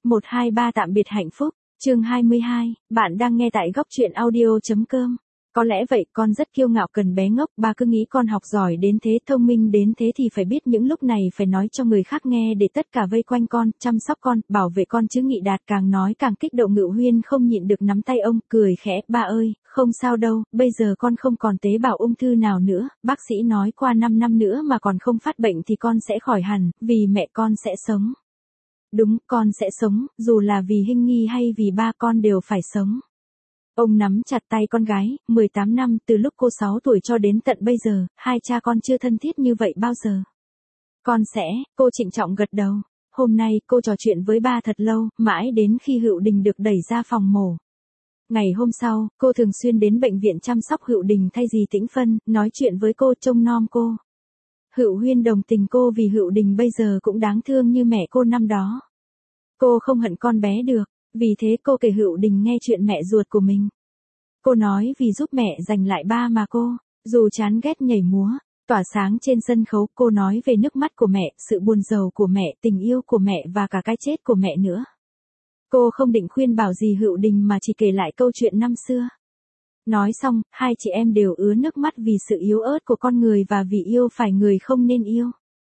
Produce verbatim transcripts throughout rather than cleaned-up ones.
một hai ba tạm biệt hạnh phúc, chương hai mươi hai, bạn đang nghe tại góc truyện audio.com. Có lẽ vậy, con rất kiêu ngạo cần bé ngốc, ba cứ nghĩ con học giỏi đến thế, thông minh đến thế thì phải biết những lúc này phải nói cho người khác nghe để tất cả vây quanh con, chăm sóc con, bảo vệ con chứ. Nghị Đạt càng nói càng kích động, Ngự Huyên không nhịn được nắm tay ông, cười khẽ, ba ơi, không sao đâu, bây giờ con không còn tế bào ung thư nào nữa, bác sĩ nói qua năm năm nữa mà còn không phát bệnh thì con sẽ khỏi hẳn, vì mẹ con sẽ sống. Đúng, con sẽ sống, dù là vì Hinh Nghi hay vì ba con đều phải sống. Ông nắm chặt tay con gái, mười tám năm, từ lúc cô sáu tuổi cho đến tận bây giờ, hai cha con chưa thân thiết như vậy bao giờ. Con sẽ, cô trịnh trọng gật đầu. Hôm nay, cô trò chuyện với ba thật lâu, mãi đến khi Hựu Đình được đẩy ra phòng mổ. Ngày hôm sau, cô thường xuyên đến bệnh viện chăm sóc Hựu Đình thay dì Tĩnh Phân, nói chuyện với cô, trông nom cô. Hựu Huyên đồng tình cô vì Hựu Đình bây giờ cũng đáng thương như mẹ cô năm đó. Cô không hận con bé được, vì thế cô kể Hựu Đình nghe chuyện mẹ ruột của mình. Cô nói vì giúp mẹ giành lại ba mà cô, dù chán ghét nhảy múa, tỏa sáng trên sân khấu. Cô nói về nước mắt của mẹ, sự buồn rầu của mẹ, tình yêu của mẹ và cả cái chết của mẹ nữa. Cô không định khuyên bảo gì Hựu Đình mà chỉ kể lại câu chuyện năm xưa. Nói xong, hai chị em đều ứa nước mắt vì sự yếu ớt của con người và vì yêu phải người không nên yêu.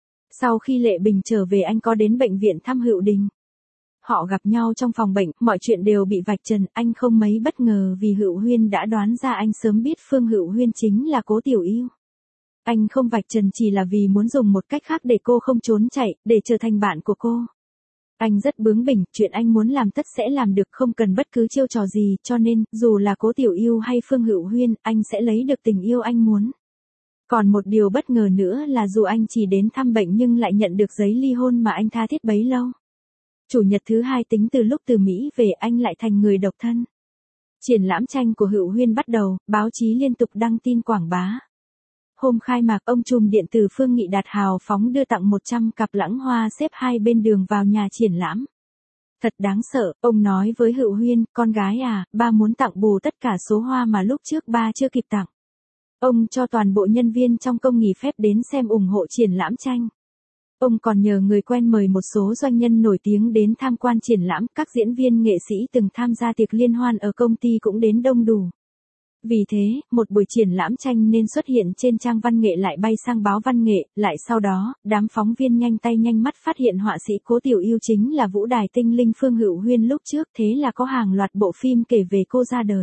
Sau khi Lệ Bình trở về, anh có đến bệnh viện thăm Hựu Đình. Họ gặp nhau trong phòng bệnh, mọi chuyện đều bị vạch trần, anh không mấy bất ngờ vì Hựu Huyên đã đoán ra. Anh sớm biết Phương Hựu Huyên chính là Cố Tiểu Yêu. Anh không vạch trần chỉ là vì muốn dùng một cách khác để cô không trốn chạy, để trở thành bạn của cô. Anh rất bướng bỉnh, chuyện anh muốn làm tất sẽ làm được, không cần bất cứ chiêu trò gì, cho nên, dù là Cố Tiểu Yêu hay Phương Hựu Huyên, anh sẽ lấy được tình yêu anh muốn. Còn một điều bất ngờ nữa là dù anh chỉ đến thăm bệnh nhưng lại nhận được giấy ly hôn mà anh tha thiết bấy lâu. Chủ nhật thứ hai tính từ lúc từ Mỹ về, anh lại thành người độc thân. Triển lãm tranh của Hựu Huyên bắt đầu, báo chí liên tục đăng tin quảng bá. Hôm khai mạc, ông trùm điện tử Phương Nghị Đạt hào phóng đưa tặng một trăm cặp lãng hoa xếp hai bên đường vào nhà triển lãm. Thật đáng sợ, ông nói với Hựu Huyên, con gái à, ba muốn tặng bù tất cả số hoa mà lúc trước ba chưa kịp tặng. Ông cho toàn bộ nhân viên trong công nghỉ phép đến xem ủng hộ triển lãm tranh. Ông còn nhờ người quen mời một số doanh nhân nổi tiếng đến tham quan triển lãm, các diễn viên nghệ sĩ từng tham gia tiệc liên hoan ở công ty cũng đến đông đủ. Vì thế, một buổi triển lãm tranh nên xuất hiện trên trang văn nghệ lại bay sang báo văn nghệ, lại sau đó, đám phóng viên nhanh tay nhanh mắt phát hiện họa sĩ Cố Tiểu Yêu chính là vũ đài tinh linh Phương Hựu Huyên lúc trước, thế là có hàng loạt bộ phim kể về cô ra đời.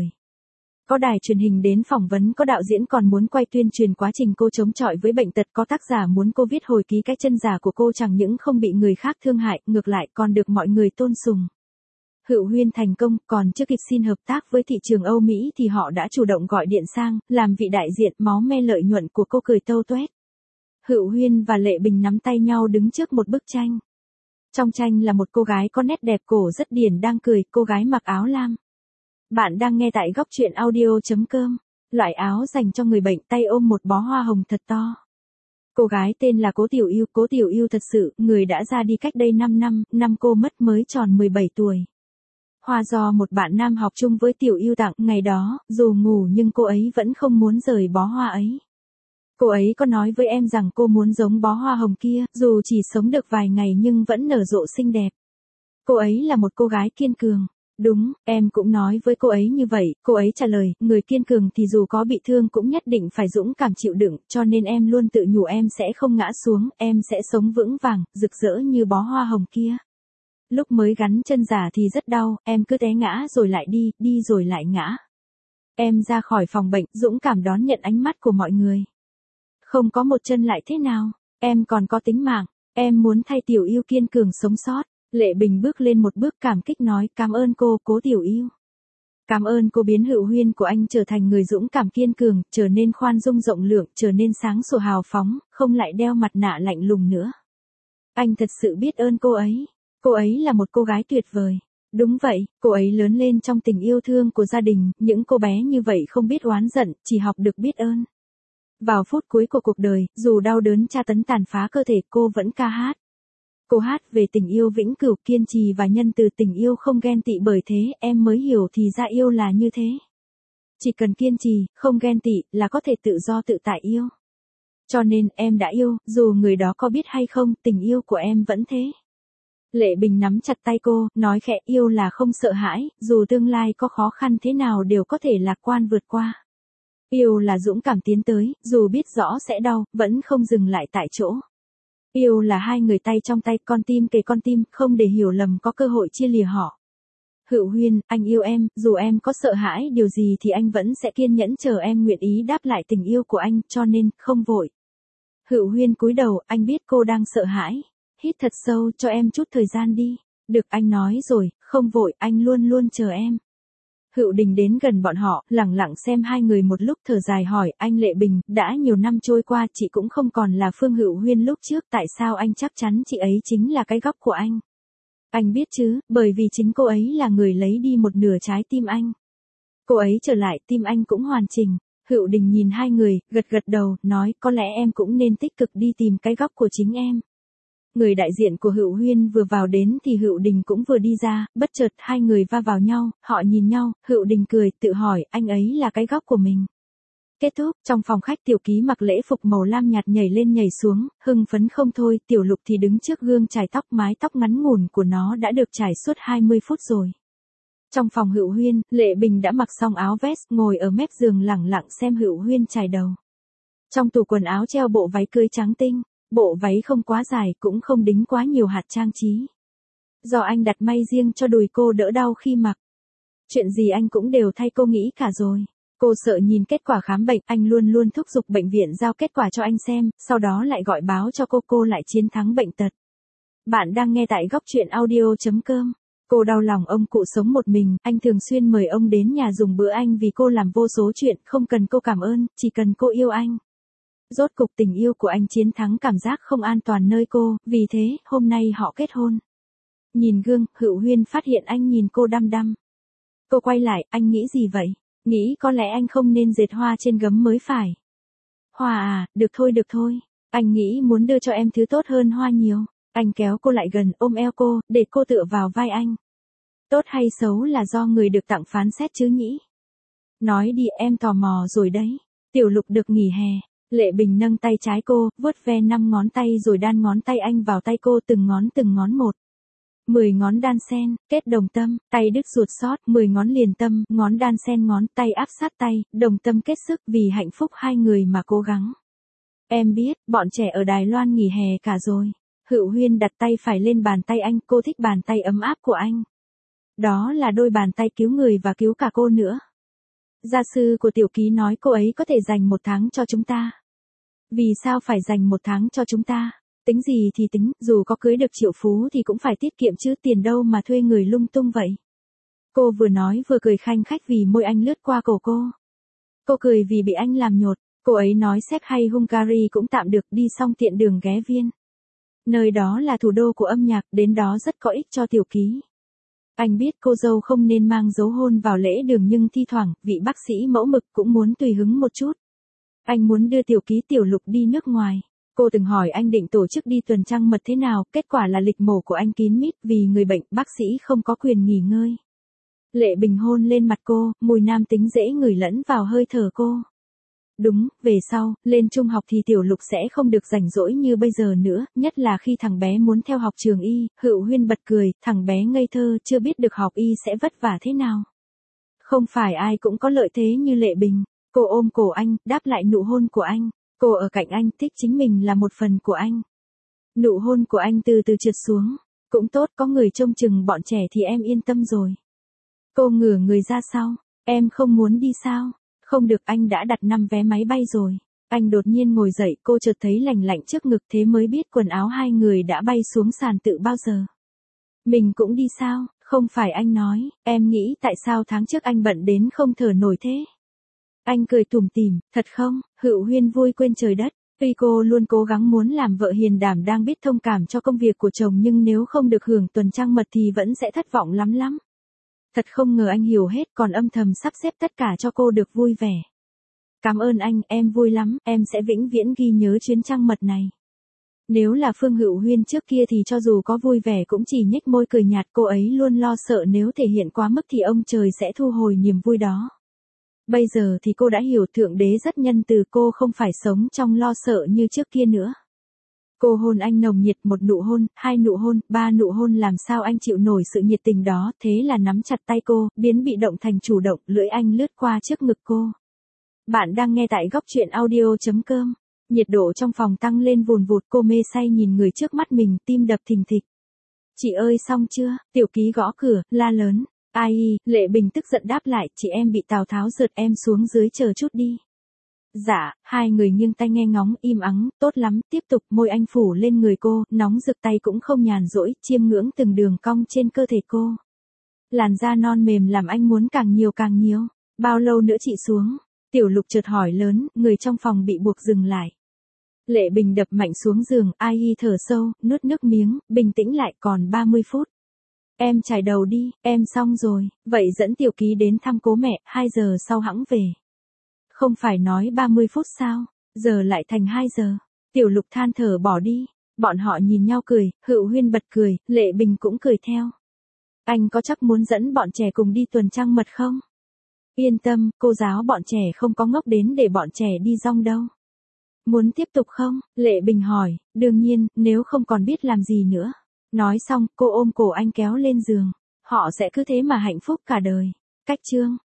Có đài truyền hình đến phỏng vấn, có đạo diễn còn muốn quay tuyên truyền quá trình cô chống chọi với bệnh tật, có tác giả muốn cô viết hồi ký cái chân giả của cô, chẳng những không bị người khác thương hại, ngược lại còn được mọi người tôn sùng. Hựu Huyên thành công, còn chưa kịp xin hợp tác với thị trường Âu Mỹ thì họ đã chủ động gọi điện sang, làm vị đại diện. Máu me lợi nhuận của cô cười tâu tuét. Hựu Huyên và Lệ Bình nắm tay nhau đứng trước một bức tranh. Trong tranh là một cô gái có nét đẹp cổ rất điển đang cười, cô gái mặc áo lam. Bạn đang nghe tại góc truyện audio.com. Loại áo dành cho người bệnh, tay ôm một bó hoa hồng thật to. Cô gái tên là Cố Tiểu Yêu. Cố Tiểu Yêu thật sự, người đã ra đi cách đây năm năm, năm cô mất mới tròn mười bảy tuổi. Hoa do một bạn nam học chung với Tiểu Yêu tặng, ngày đó, dù ngủ nhưng cô ấy vẫn không muốn rời bó hoa ấy. Cô ấy có nói với em rằng cô muốn giống bó hoa hồng kia, dù chỉ sống được vài ngày nhưng vẫn nở rộ xinh đẹp. Cô ấy là một cô gái kiên cường. Đúng, em cũng nói với cô ấy như vậy, cô ấy trả lời, người kiên cường thì dù có bị thương cũng nhất định phải dũng cảm chịu đựng, cho nên em luôn tự nhủ em sẽ không ngã xuống, em sẽ sống vững vàng, rực rỡ như bó hoa hồng kia. Lúc mới gắn chân giả thì rất đau, em cứ té ngã rồi lại đi, đi rồi lại ngã. Em ra khỏi phòng bệnh, dũng cảm đón nhận ánh mắt của mọi người. Không có một chân lại thế nào, em còn có tính mạng, em muốn thay Tiểu Yêu kiên cường sống sót. Lệ Bình bước lên một bước cảm kích nói, cảm ơn cô, Cố Tiểu Yêu. Cảm ơn cô biến Hựu Huyên của anh trở thành người dũng cảm kiên cường, trở nên khoan dung rộng lượng, trở nên sáng sủa hào phóng, không lại đeo mặt nạ lạnh lùng nữa. Anh thật sự biết ơn cô ấy. Cô ấy là một cô gái tuyệt vời. Đúng vậy, cô ấy lớn lên trong tình yêu thương của gia đình, những cô bé như vậy không biết oán giận, chỉ học được biết ơn. Vào phút cuối của cuộc đời, dù đau đớn tra tấn tàn phá cơ thể, cô vẫn ca hát. Cô hát về tình yêu vĩnh cửu, kiên trì và nhân từ, tình yêu không ghen tị, bởi thế em mới hiểu thì ra yêu là như thế. Chỉ cần kiên trì, không ghen tị là có thể tự do tự tại yêu. Cho nên em đã yêu, dù người đó có biết hay không, tình yêu của em vẫn thế. Lệ Bình nắm chặt tay cô, nói khẽ yêu là không sợ hãi, dù tương lai có khó khăn thế nào đều có thể lạc quan vượt qua. Yêu là dũng cảm tiến tới, dù biết rõ sẽ đau, vẫn không dừng lại tại chỗ. Yêu là hai người tay trong tay, con tim kề con tim, không để hiểu lầm có cơ hội chia lìa họ. Hữu Huyên, anh yêu em, dù em có sợ hãi điều gì thì anh vẫn sẽ kiên nhẫn chờ em nguyện ý đáp lại tình yêu của anh, cho nên, không vội. Hữu Huyên cúi đầu, anh biết cô đang sợ hãi. Hít thật sâu, cho em chút thời gian đi. Được, anh nói rồi, không vội, anh luôn luôn chờ em. Hữu Đình đến gần bọn họ, lẳng lặng xem hai người một lúc, thở dài hỏi, anh Lệ Bình, đã nhiều năm trôi qua chị cũng không còn là Phương Hữu Huyên lúc trước, tại sao anh chắc chắn chị ấy chính là cái góc của anh? Anh biết chứ, bởi vì chính cô ấy là người lấy đi một nửa trái tim anh. Cô ấy trở lại, tim anh cũng hoàn chỉnh. Hữu Đình nhìn hai người, gật gật đầu, nói, có lẽ em cũng nên tích cực đi tìm cái góc của chính em. Người đại diện của Hữu Huyên vừa vào đến thì Hữu Đình cũng vừa đi ra, bất chợt hai người va vào nhau, họ nhìn nhau, Hữu Đình cười, tự hỏi, anh ấy là cái góc của mình. Kết thúc, trong phòng khách Tiểu Ký mặc lễ phục màu lam nhạt nhảy lên nhảy xuống, hưng phấn không thôi, Tiểu Lục thì đứng trước gương chải tóc, mái tóc ngắn ngủn của nó đã được chải suốt hai mươi phút rồi. Trong phòng Hữu Huyên, Lệ Bình đã mặc xong áo vest, ngồi ở mép giường lẳng lặng xem Hữu Huyên chải đầu. Trong tủ quần áo treo bộ váy cưới trắng tinh, bộ váy không quá dài cũng không đính quá nhiều hạt trang trí. Do anh đặt may riêng cho đùi cô đỡ đau khi mặc. Chuyện gì anh cũng đều thay cô nghĩ cả rồi. Cô sợ nhìn kết quả khám bệnh, anh luôn luôn thúc giục bệnh viện giao kết quả cho anh xem, sau đó lại gọi báo cho cô, cô lại chiến thắng bệnh tật. Bạn đang nghe tại góc truyện audio chấm com. Cô đau lòng ông cụ sống một mình, anh thường xuyên mời ông đến nhà dùng bữa anh vì cô làm vô số chuyện, không cần cô cảm ơn, chỉ cần cô yêu anh. Rốt cục tình yêu của anh chiến thắng cảm giác không an toàn nơi cô, vì thế, hôm nay họ kết hôn. Nhìn gương, Hữu Huyên phát hiện anh nhìn cô đăm đăm. Cô quay lại, anh nghĩ gì vậy? Nghĩ có lẽ anh không nên dệt hoa trên gấm mới phải. Hoa à, được thôi được thôi. Anh nghĩ muốn đưa cho em thứ tốt hơn hoa nhiều. Anh kéo cô lại gần, ôm eo cô, để cô tựa vào vai anh. Tốt hay xấu là do người được tặng phán xét chứ nhỉ? Nói đi, em tò mò rồi đấy. Tiểu Lục được nghỉ hè. Lệ Bình nâng tay trái cô, vuốt ve năm ngón tay rồi đan ngón tay anh vào tay cô từng ngón từng ngón một. Mười ngón đan sen, kết đồng tâm, tay đứt ruột xót, mười ngón liền tâm, ngón đan sen ngón tay áp sát tay, đồng tâm kết sức vì hạnh phúc hai người mà cố gắng. Em biết, bọn trẻ ở Đài Loan nghỉ hè cả rồi. Hữu Huyên đặt tay phải lên bàn tay anh, cô thích bàn tay ấm áp của anh. Đó là đôi bàn tay cứu người và cứu cả cô nữa. Gia sư của Tiểu Ký nói cô ấy có thể dành một tháng cho chúng ta. Vì sao phải dành một tháng cho chúng ta? Tính gì thì tính, dù có cưới được triệu phú thì cũng phải tiết kiệm chứ, tiền đâu mà thuê người lung tung vậy. Cô vừa nói vừa cười khanh khách vì môi anh lướt qua cổ cô. Cô cười vì bị anh làm nhột, cô ấy nói Séc hay Hungary cũng tạm được, đi xong tiện đường ghé Viên. Nơi đó là thủ đô của âm nhạc, đến đó rất có ích cho Tiểu Ký. Anh biết cô dâu không nên mang dấu hôn vào lễ đường nhưng thi thoảng, vị bác sĩ mẫu mực cũng muốn tùy hứng một chút. Anh muốn đưa Tiểu Ký Tiểu Lục đi nước ngoài. Cô từng hỏi anh định tổ chức đi tuần trăng mật thế nào, kết quả là lịch mổ của anh kín mít vì người bệnh, bác sĩ không có quyền nghỉ ngơi. Lệ Bình hôn lên mặt cô, mùi nam tính dễ ngửi lẫn vào hơi thở cô. Đúng, về sau, lên trung học thì Tiểu Lục sẽ không được rảnh rỗi như bây giờ nữa, nhất là khi thằng bé muốn theo học trường y. Hữu Huyên bật cười, thằng bé ngây thơ, chưa biết được học y sẽ vất vả thế nào. Không phải ai cũng có lợi thế như Lệ Bình. Cô ôm cổ anh, đáp lại nụ hôn của anh. Cô ở cạnh anh, thích chính mình là một phần của anh. Nụ hôn của anh từ từ trượt xuống. Cũng tốt, có người trông chừng bọn trẻ thì em yên tâm rồi. Cô ngửa người ra sau. Em không muốn đi sao? Không được, anh đã đặt năm vé máy bay rồi. Anh đột nhiên ngồi dậy, cô chợt thấy lành lạnh trước ngực, thế mới biết quần áo hai người đã bay xuống sàn tự bao giờ. Mình cũng đi sao? Không phải, anh nói, em nghĩ tại sao tháng trước anh bận đến không thở nổi thế? Anh cười tủm tỉm, thật không? Hữu Huyên vui quên trời đất. Tuy cô luôn cố gắng muốn làm vợ hiền đảm đang biết thông cảm cho công việc của chồng nhưng nếu không được hưởng tuần trăng mật thì vẫn sẽ thất vọng lắm lắm. Thật không ngờ anh hiểu hết còn âm thầm sắp xếp tất cả cho cô được vui vẻ. Cảm ơn anh, em vui lắm, em sẽ vĩnh viễn ghi nhớ chuyến trăng mật này. Nếu là Phương Hữu Huyên trước kia thì cho dù có vui vẻ cũng chỉ nhếch môi cười nhạt, cô ấy luôn lo sợ nếu thể hiện quá mức thì ông trời sẽ thu hồi niềm vui đó. Bây giờ thì cô đã hiểu Thượng Đế rất nhân từ, cô không phải sống trong lo sợ như trước kia nữa. Cô hôn anh nồng nhiệt, một nụ hôn, hai nụ hôn, ba nụ hôn, làm sao anh chịu nổi sự nhiệt tình đó, thế là nắm chặt tay cô, biến bị động thành chủ động, lưỡi anh lướt qua trước ngực cô. Bạn đang nghe tại góc truyện audio.com. Nhiệt độ trong phòng tăng lên vùn vụt, cô mê say nhìn người trước mắt mình, tim đập thình thịch. Chị ơi xong chưa? Tiểu Ký gõ cửa, la lớn. Ai y, Lệ Bình tức giận đáp lại, chị em bị Tào Tháo rượt, em xuống dưới chờ chút đi. Dạ, hai người nghiêng tai nghe ngóng, im ắng, tốt lắm, tiếp tục, môi anh phủ lên người cô, nóng rực, tay cũng không nhàn rỗi, chiêm ngưỡng từng đường cong trên cơ thể cô. Làn da non mềm làm anh muốn càng nhiều càng nhiều. Bao lâu nữa chị xuống? Tiểu Lục chợt hỏi lớn, người trong phòng bị buộc dừng lại. Lệ Bình đập mạnh xuống giường, Ai y thở sâu, nuốt nước miếng, bình tĩnh lại, còn ba mươi phút. Em chải đầu đi, em xong rồi, vậy dẫn Tiểu Ký đến thăm cố mẹ, hai giờ sau hẵng về. Không phải nói ba mươi phút sao, giờ lại thành hai giờ. Tiểu Lục than thở bỏ đi. Bọn họ nhìn nhau cười, Hựu Huyên bật cười, Lệ Bình cũng cười theo. Anh có chắc muốn dẫn bọn trẻ cùng đi tuần trăng mật không? Yên tâm, cô giáo bọn trẻ không có ngốc đến để bọn trẻ đi rong đâu. Muốn tiếp tục không? Lệ Bình hỏi, đương nhiên, nếu không còn biết làm gì nữa. Nói xong, cô ôm cổ anh kéo lên giường. Họ sẽ cứ thế mà hạnh phúc cả đời. Cách chương